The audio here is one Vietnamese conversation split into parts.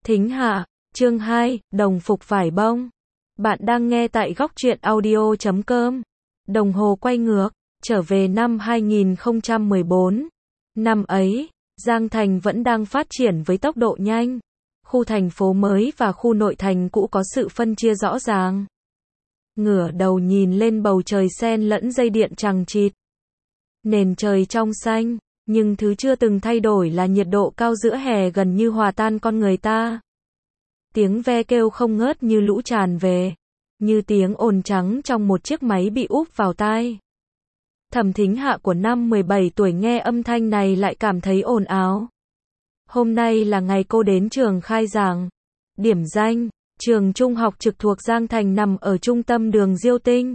Thính hạ, chương 2, đồng phục vải bông. Bạn đang nghe tại góc truyện audio.com. Đồng hồ quay ngược, trở về năm 2014. Năm ấy, Giang Thành vẫn đang phát triển với tốc độ nhanh. Khu thành phố mới và khu nội thành cũ có sự phân chia rõ ràng. Ngửa đầu nhìn lên bầu trời xen lẫn dây điện chằng chịt. Nền trời trong xanh, nhưng thứ chưa từng thay đổi là nhiệt độ cao giữa hè gần như hòa tan con người ta. Tiếng ve kêu không ngớt như lũ tràn về, như tiếng ồn trắng trong một chiếc máy bị úp vào tai. Thẩm Thính Hạ của năm 17 tuổi nghe âm thanh này lại cảm thấy ồn ào. Hôm nay là ngày cô đến trường khai giảng. Điểm danh, trường trung học trực thuộc Giang Thành nằm ở trung tâm đường Diêu Tinh.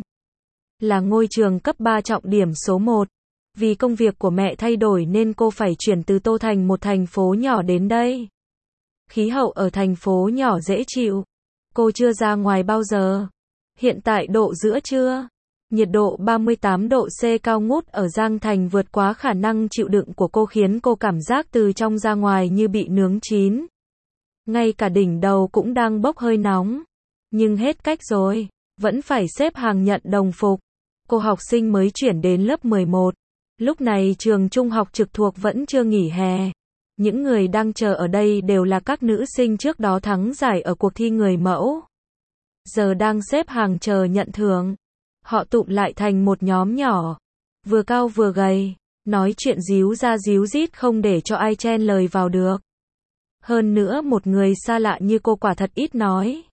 Là ngôi trường cấp 3 trọng điểm số 1. Vì công việc của mẹ thay đổi nên cô phải chuyển từ Tô Thành, một thành phố nhỏ đến đây. Khí hậu ở thành phố nhỏ dễ chịu. Cô chưa ra ngoài bao giờ. Hiện tại độ giữa trưa, nhiệt độ 38 độ C cao ngút ở Giang Thành vượt quá khả năng chịu đựng của cô, khiến cô cảm giác từ trong ra ngoài như bị nướng chín. Ngay cả đỉnh đầu cũng đang bốc hơi nóng. Nhưng hết cách rồi, vẫn phải xếp hàng nhận đồng phục. Cô học sinh mới chuyển đến lớp 11. Lúc này trường trung học trực thuộc vẫn chưa nghỉ hè. Những người đang chờ ở đây đều là các nữ sinh trước đó thắng giải ở cuộc thi người mẫu. Giờ đang xếp hàng chờ nhận thưởng. Họ tụm lại thành một nhóm nhỏ, vừa cao vừa gầy, nói chuyện díu ra díu dít không để cho ai chen lời vào được. Hơn nữa một người xa lạ như cô quả thật ít nói.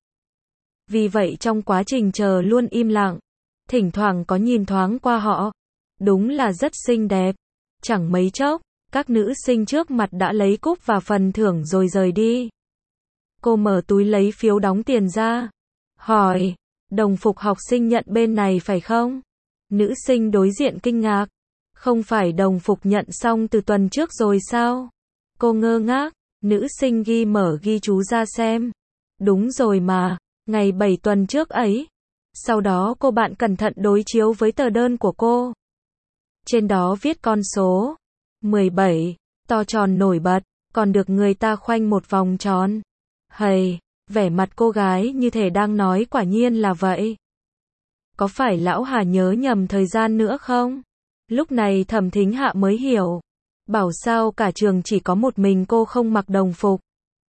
Vì vậy trong quá trình chờ luôn im lặng, thỉnh thoảng có nhìn thoáng qua họ. Đúng là rất xinh đẹp. Chẳng mấy chốc, các nữ sinh trước mặt đã lấy cúp và phần thưởng rồi rời đi. Cô mở túi lấy phiếu đóng tiền ra, hỏi, đồng phục học sinh nhận bên này phải không? Nữ sinh đối diện kinh ngạc, không phải đồng phục nhận xong từ tuần trước rồi sao? Cô ngơ ngác, nữ sinh mở ghi chú ra xem. Đúng rồi mà, ngày 7 tuần trước ấy. Sau đó cô bạn cẩn thận đối chiếu với tờ đơn của cô. Trên đó viết con số 17, to tròn nổi bật, còn được người ta khoanh một vòng tròn. Hầy, vẻ mặt cô gái như thể đang nói quả nhiên là vậy. Có phải lão Hà nhớ nhầm thời gian nữa không? Lúc này Thẩm Thính Hạ mới hiểu. Bảo sao cả trường chỉ có một mình cô không mặc đồng phục.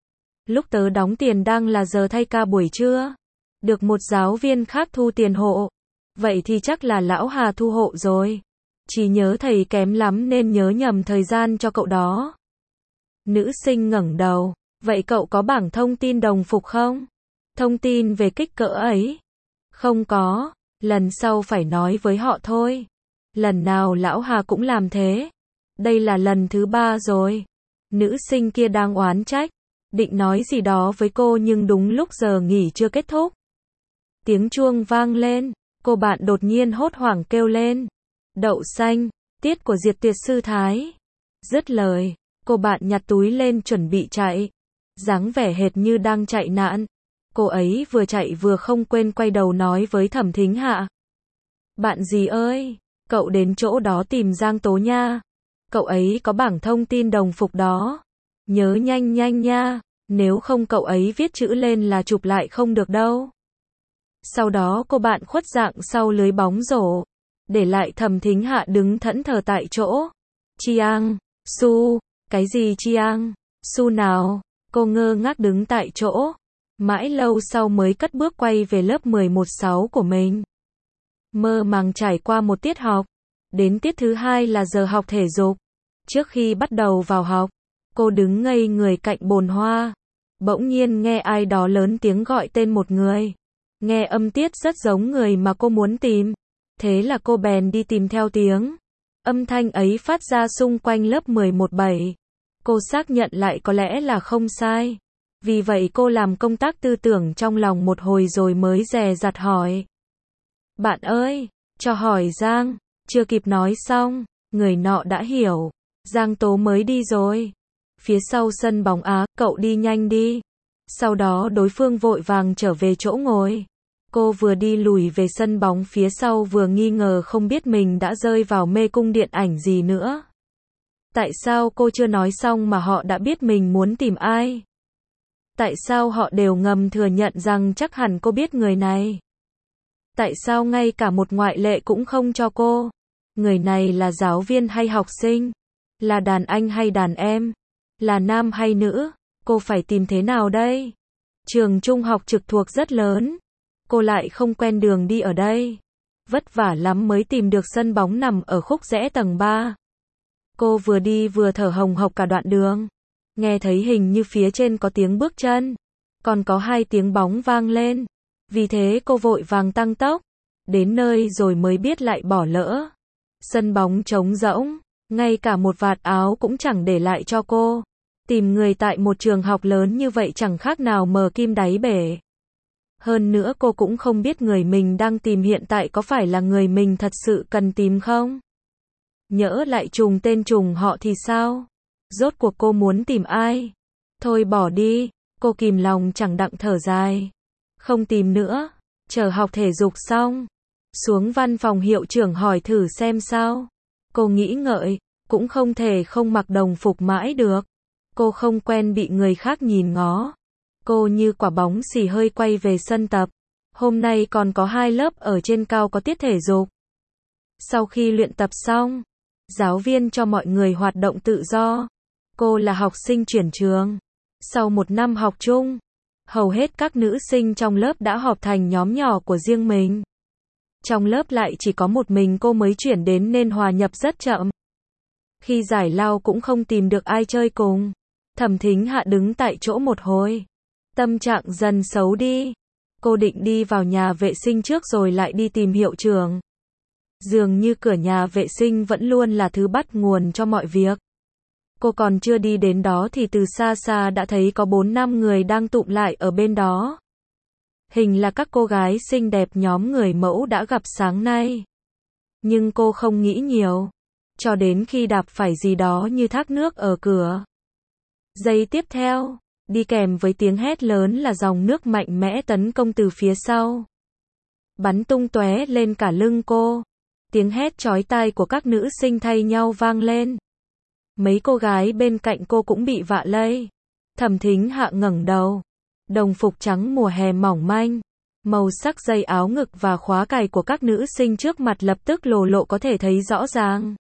Lúc tớ đóng tiền đang là giờ thay ca buổi trưa. Được một giáo viên khác thu tiền hộ. Vậy thì chắc là lão Hà thu hộ rồi. Chỉ nhớ thầy kém lắm nên nhớ nhầm thời gian cho cậu đó. Nữ sinh ngẩng đầu. Vậy cậu có bảng thông tin đồng phục không? Thông tin về kích cỡ ấy? Không có. Lần sau phải nói với họ thôi. Lần nào lão Hà cũng làm thế. Đây là lần thứ 3 rồi. Nữ sinh kia đang oán trách. Định nói gì đó với cô nhưng đúng lúc giờ nghỉ chưa kết thúc. Tiếng chuông vang lên. Cô bạn đột nhiên hốt hoảng kêu lên. Đậu xanh, tiết của Diệt Tuyệt Sư Thái. Dứt lời, cô bạn nhặt túi lên chuẩn bị chạy. Dáng vẻ hệt như đang chạy nạn. Cô ấy vừa chạy vừa không quên quay đầu nói với Thẩm Thính Hạ. Bạn gì ơi, cậu đến chỗ đó tìm Giang Tố nha. Cậu ấy có bảng thông tin đồng phục đó. Nhớ nhanh nhanh nha, nếu không cậu ấy viết chữ lên là chụp lại không được đâu. Sau đó cô bạn khuất dạng sau lưới bóng rổ. Để lại Thẩm Thính Hạ đứng thẫn thờ tại chỗ. Chiang, Su, cái gì Chiang, Su nào? Cô ngơ ngác đứng tại chỗ. Mãi lâu sau mới cất bước quay về lớp 11-6 của mình. Mơ màng trải qua một tiết học. Đến tiết thứ 2 là giờ học thể dục. Trước khi bắt đầu vào học, cô đứng ngây người cạnh bồn hoa. Bỗng nhiên nghe ai đó lớn tiếng gọi tên một người. Nghe âm tiết rất giống người mà cô muốn tìm. Thế là cô bèn đi tìm theo tiếng. Âm thanh ấy phát ra xung quanh lớp 11-7. Cô xác nhận lại có lẽ là không sai. Vì vậy cô làm công tác tư tưởng trong lòng một hồi rồi mới dè dặt hỏi. Bạn ơi, cho hỏi Giang. Chưa kịp nói xong, người nọ đã hiểu. Giang Tố mới đi rồi. Phía sau sân bóng á, cậu đi nhanh đi. Sau đó đối phương vội vàng trở về chỗ ngồi. Cô vừa đi lùi về sân bóng phía sau vừa nghi ngờ không biết mình đã rơi vào mê cung điện ảnh gì nữa. Tại sao cô chưa nói xong mà họ đã biết mình muốn tìm ai? Tại sao họ đều ngầm thừa nhận rằng chắc hẳn cô biết người này? Tại sao ngay cả một ngoại lệ cũng không cho cô? Người này là giáo viên hay học sinh? Là đàn anh hay đàn em? Là nam hay nữ? Cô phải tìm thế nào đây? Trường trung học trực thuộc rất lớn. Cô lại không quen đường đi ở đây. Vất vả lắm mới tìm được sân bóng nằm ở khúc rẽ tầng 3. Cô vừa đi vừa thở hồng hộc cả đoạn đường. Nghe thấy hình như phía trên có tiếng bước chân. Còn có 2 tiếng bóng vang lên. Vì thế cô vội vàng tăng tốc. Đến nơi rồi mới biết lại bỏ lỡ. Sân bóng trống rỗng. Ngay cả một vạt áo cũng chẳng để lại cho cô. Tìm người tại một trường học lớn như vậy chẳng khác nào mò kim đáy bể. Hơn nữa cô cũng không biết người mình đang tìm hiện tại có phải là người mình thật sự cần tìm không? Nhỡ lại trùng tên trùng họ thì sao? Rốt cuộc cô muốn tìm ai? Thôi bỏ đi, cô kìm lòng chẳng đặng thở dài. Không tìm nữa, chờ học thể dục xong. Xuống văn phòng hiệu trưởng hỏi thử xem sao. Cô nghĩ ngợi, cũng không thể không mặc đồng phục mãi được. Cô không quen bị người khác nhìn ngó. Cô như quả bóng xì hơi quay về sân tập. Hôm nay còn có 2 lớp ở trên cao có tiết thể dục. Sau khi luyện tập xong, giáo viên cho mọi người hoạt động tự do. Cô là học sinh chuyển trường. Sau 1 năm học chung, hầu hết các nữ sinh trong lớp đã họp thành nhóm nhỏ của riêng mình. Trong lớp lại chỉ có một mình cô mới chuyển đến nên hòa nhập rất chậm. Khi giải lao cũng không tìm được ai chơi cùng. Thẩm Thính Hạ đứng tại chỗ một hồi. Tâm trạng dần xấu đi. Cô định đi vào nhà vệ sinh trước rồi lại đi tìm hiệu trưởng. Dường như cửa nhà vệ sinh vẫn luôn là thứ bắt nguồn cho mọi việc. Cô còn chưa đi đến đó thì từ xa xa đã thấy có 4-5 người đang tụm lại ở bên đó. Hình là các cô gái xinh đẹp nhóm người mẫu đã gặp sáng nay. Nhưng cô không nghĩ nhiều. Cho đến khi đạp phải gì đó như thác nước ở cửa. Giây tiếp theo, đi kèm với tiếng hét lớn là dòng nước mạnh mẽ tấn công từ phía sau. Bắn tung tóe lên cả lưng cô. Tiếng hét chói tai của các nữ sinh thay nhau vang lên. Mấy cô gái bên cạnh cô cũng bị vạ lây. Thẩm Thính Hạ ngẩng đầu. Đồng phục trắng mùa hè mỏng manh. Màu sắc dây áo ngực và khóa cài của các nữ sinh trước mặt lập tức lồ lộ có thể thấy rõ ràng.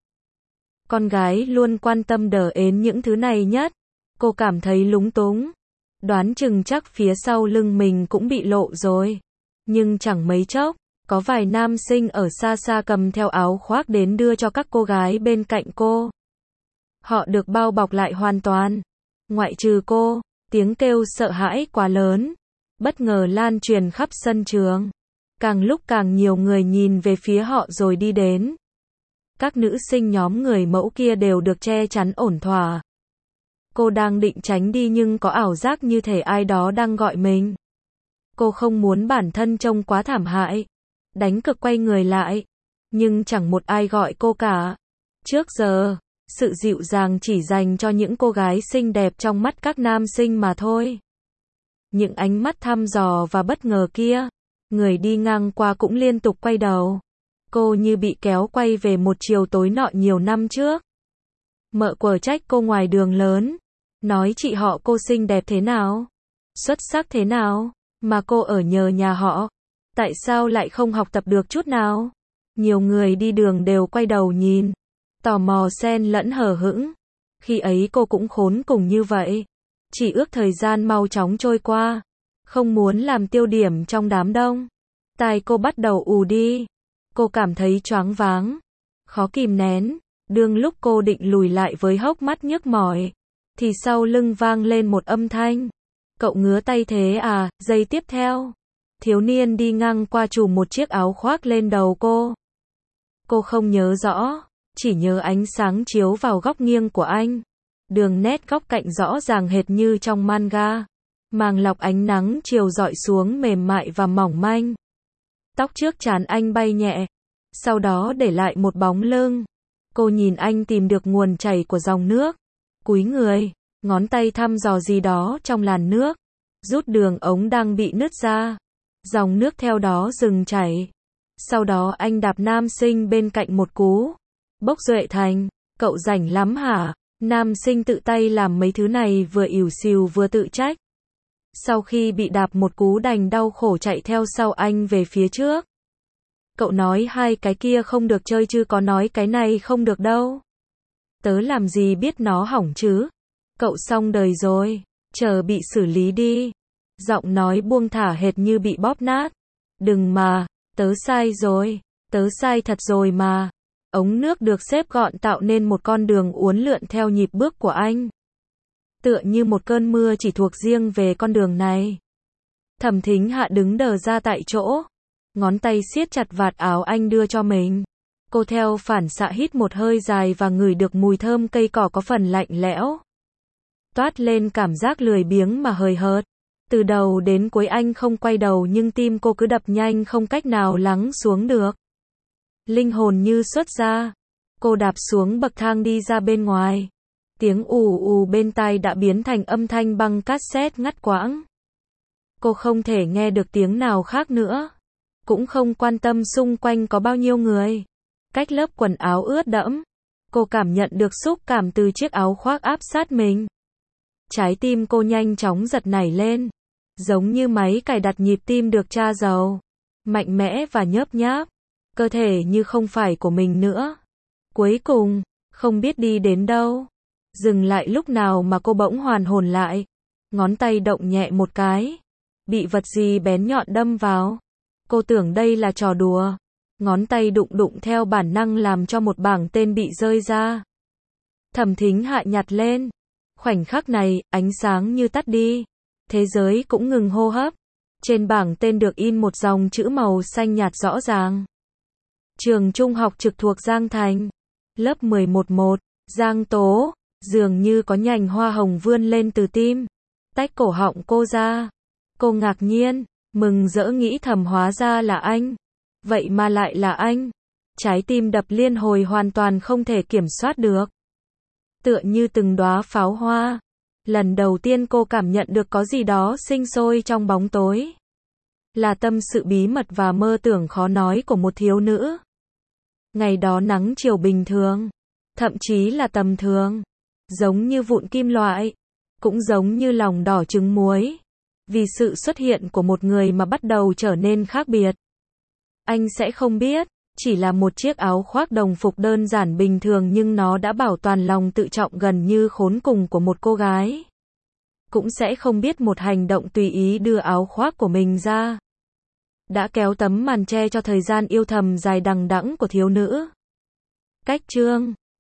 Con gái luôn quan tâm đờ ến những thứ này nhất. Cô cảm thấy lúng túng. Đoán chừng chắc phía sau lưng mình cũng bị lộ rồi. Nhưng chẳng mấy chốc, có vài nam sinh ở xa xa cầm theo áo khoác đến đưa cho các cô gái bên cạnh cô. Họ được bao bọc lại hoàn toàn. Ngoại trừ cô, tiếng kêu sợ hãi quá lớn. Bất ngờ lan truyền khắp sân trường. Càng lúc càng nhiều người nhìn về phía họ rồi đi đến. Các nữ sinh nhóm người mẫu kia đều được che chắn ổn thỏa. Cô đang định tránh đi nhưng có ảo giác như thể ai đó đang gọi mình. Cô không muốn bản thân trông quá thảm hại. Đánh cực quay người lại. Nhưng chẳng một ai gọi cô cả. Trước giờ, sự dịu dàng chỉ dành cho những cô gái xinh đẹp trong mắt các nam sinh mà thôi. Những ánh mắt thăm dò và bất ngờ kia, người đi ngang qua cũng liên tục quay đầu. Cô như bị kéo quay về một chiều tối nọ nhiều năm trước. Mợ quở trách cô ngoài đường lớn, nói chị họ cô xinh đẹp thế nào, xuất sắc thế nào, mà cô ở nhờ nhà họ, tại sao lại không học tập được chút nào. Nhiều người đi đường đều quay đầu nhìn, tò mò xen lẫn hờ hững. Khi ấy cô cũng khốn cùng như vậy, chỉ ước thời gian mau chóng trôi qua, không muốn làm tiêu điểm trong đám đông. Tai cô bắt đầu ù đi, cô cảm thấy choáng váng, khó kìm nén. Đương lúc cô định lùi lại với hốc mắt nhức mỏi, thì sau lưng vang lên một âm thanh. Cậu ngứa tay thế à? Giây tiếp theo, thiếu niên đi ngang qua chùm một chiếc áo khoác lên đầu cô. Cô không nhớ rõ, chỉ nhớ ánh sáng chiếu vào góc nghiêng của anh. Đường nét góc cạnh rõ ràng hệt như trong manga. Màng lọc ánh nắng chiều rọi xuống mềm mại và mỏng manh. Tóc trước trán anh bay nhẹ, sau đó để lại một bóng lưng. Cô nhìn anh tìm được nguồn chảy của dòng nước. Cúi người, ngón tay thăm dò gì đó trong làn nước. Rút đường ống đang bị nứt ra. Dòng nước theo đó dừng chảy. Sau đó anh đạp nam sinh bên cạnh một cú. Bốc Duệ Thành, cậu rảnh lắm hả? Nam sinh tự tay làm mấy thứ này vừa ỉu xìu vừa tự trách. Sau khi bị đạp một cú đành đau khổ chạy theo sau anh về phía trước. Cậu nói hai cái kia không được chơi chứ có nói cái này không được đâu. Tớ làm gì biết nó hỏng chứ. Cậu xong đời rồi, chờ bị xử lý đi. Giọng nói buông thả hệt như bị bóp nát. Đừng mà, tớ sai rồi, tớ sai thật rồi mà. Ống nước được xếp gọn tạo nên một con đường uốn lượn theo nhịp bước của anh. Tựa như một cơn mưa chỉ thuộc riêng về con đường này. Thẩm Thính Hạ đứng đờ ra tại chỗ. Ngón tay siết chặt vạt áo anh đưa cho mình. Cô theo phản xạ hít một hơi dài và ngửi được mùi thơm cây cỏ có phần lạnh lẽo. Toát lên cảm giác lười biếng mà hời hợt. Từ đầu đến cuối anh không quay đầu nhưng tim cô cứ đập nhanh không cách nào lắng xuống được. Linh hồn như xuất ra. Cô đạp xuống bậc thang đi ra bên ngoài. Tiếng ù ù bên tai đã biến thành âm thanh băng cassette ngắt quãng. Cô không thể nghe được tiếng nào khác nữa. Cũng không quan tâm xung quanh có bao nhiêu người. Cách lớp quần áo ướt đẫm. Cô cảm nhận được xúc cảm từ chiếc áo khoác áp sát mình. Trái tim cô nhanh chóng giật nảy lên. Giống như máy cài đặt nhịp tim được tra dầu. Mạnh mẽ và nhớp nháp. Cơ thể như không phải của mình nữa. Cuối cùng, không biết đi đến đâu. Dừng lại lúc nào mà cô bỗng hoàn hồn lại. Ngón tay động nhẹ một cái. Bị vật gì bén nhọn đâm vào. Cô tưởng đây là trò đùa. Ngón tay đụng đụng theo bản năng làm cho một bảng tên bị rơi ra. Thẩm Thính Hạ nhặt lên. Khoảnh khắc này, ánh sáng như tắt đi. Thế giới cũng ngừng hô hấp. Trên bảng tên được in một dòng chữ màu xanh nhạt rõ ràng. Trường trung học trực thuộc Giang Thành. Lớp 11-1, Giang Tố. Dường như có nhành hoa hồng vươn lên từ tim. Tách cổ họng cô ra. Cô ngạc nhiên, mừng rỡ nghĩ thầm hóa ra là anh. Vậy mà lại là anh. Trái tim đập liên hồi hoàn toàn không thể kiểm soát được. Tựa như từng đóa pháo hoa. Lần đầu tiên cô cảm nhận được có gì đó sinh sôi trong bóng tối. Là tâm sự bí mật và mơ tưởng khó nói của một thiếu nữ. Ngày đó nắng chiều bình thường. Thậm chí là tầm thường. Giống như vụn kim loại. Cũng giống như lòng đỏ trứng muối. Vì sự xuất hiện của một người mà bắt đầu trở nên khác biệt. Anh sẽ không biết. Chỉ là một chiếc áo khoác đồng phục đơn giản bình thường nhưng nó đã bảo toàn lòng tự trọng gần như khốn cùng của một cô gái. Cũng sẽ không biết một hành động tùy ý đưa áo khoác của mình ra. Đã kéo tấm màn che cho thời gian yêu thầm dài đằng đẵng của thiếu nữ. Cách chương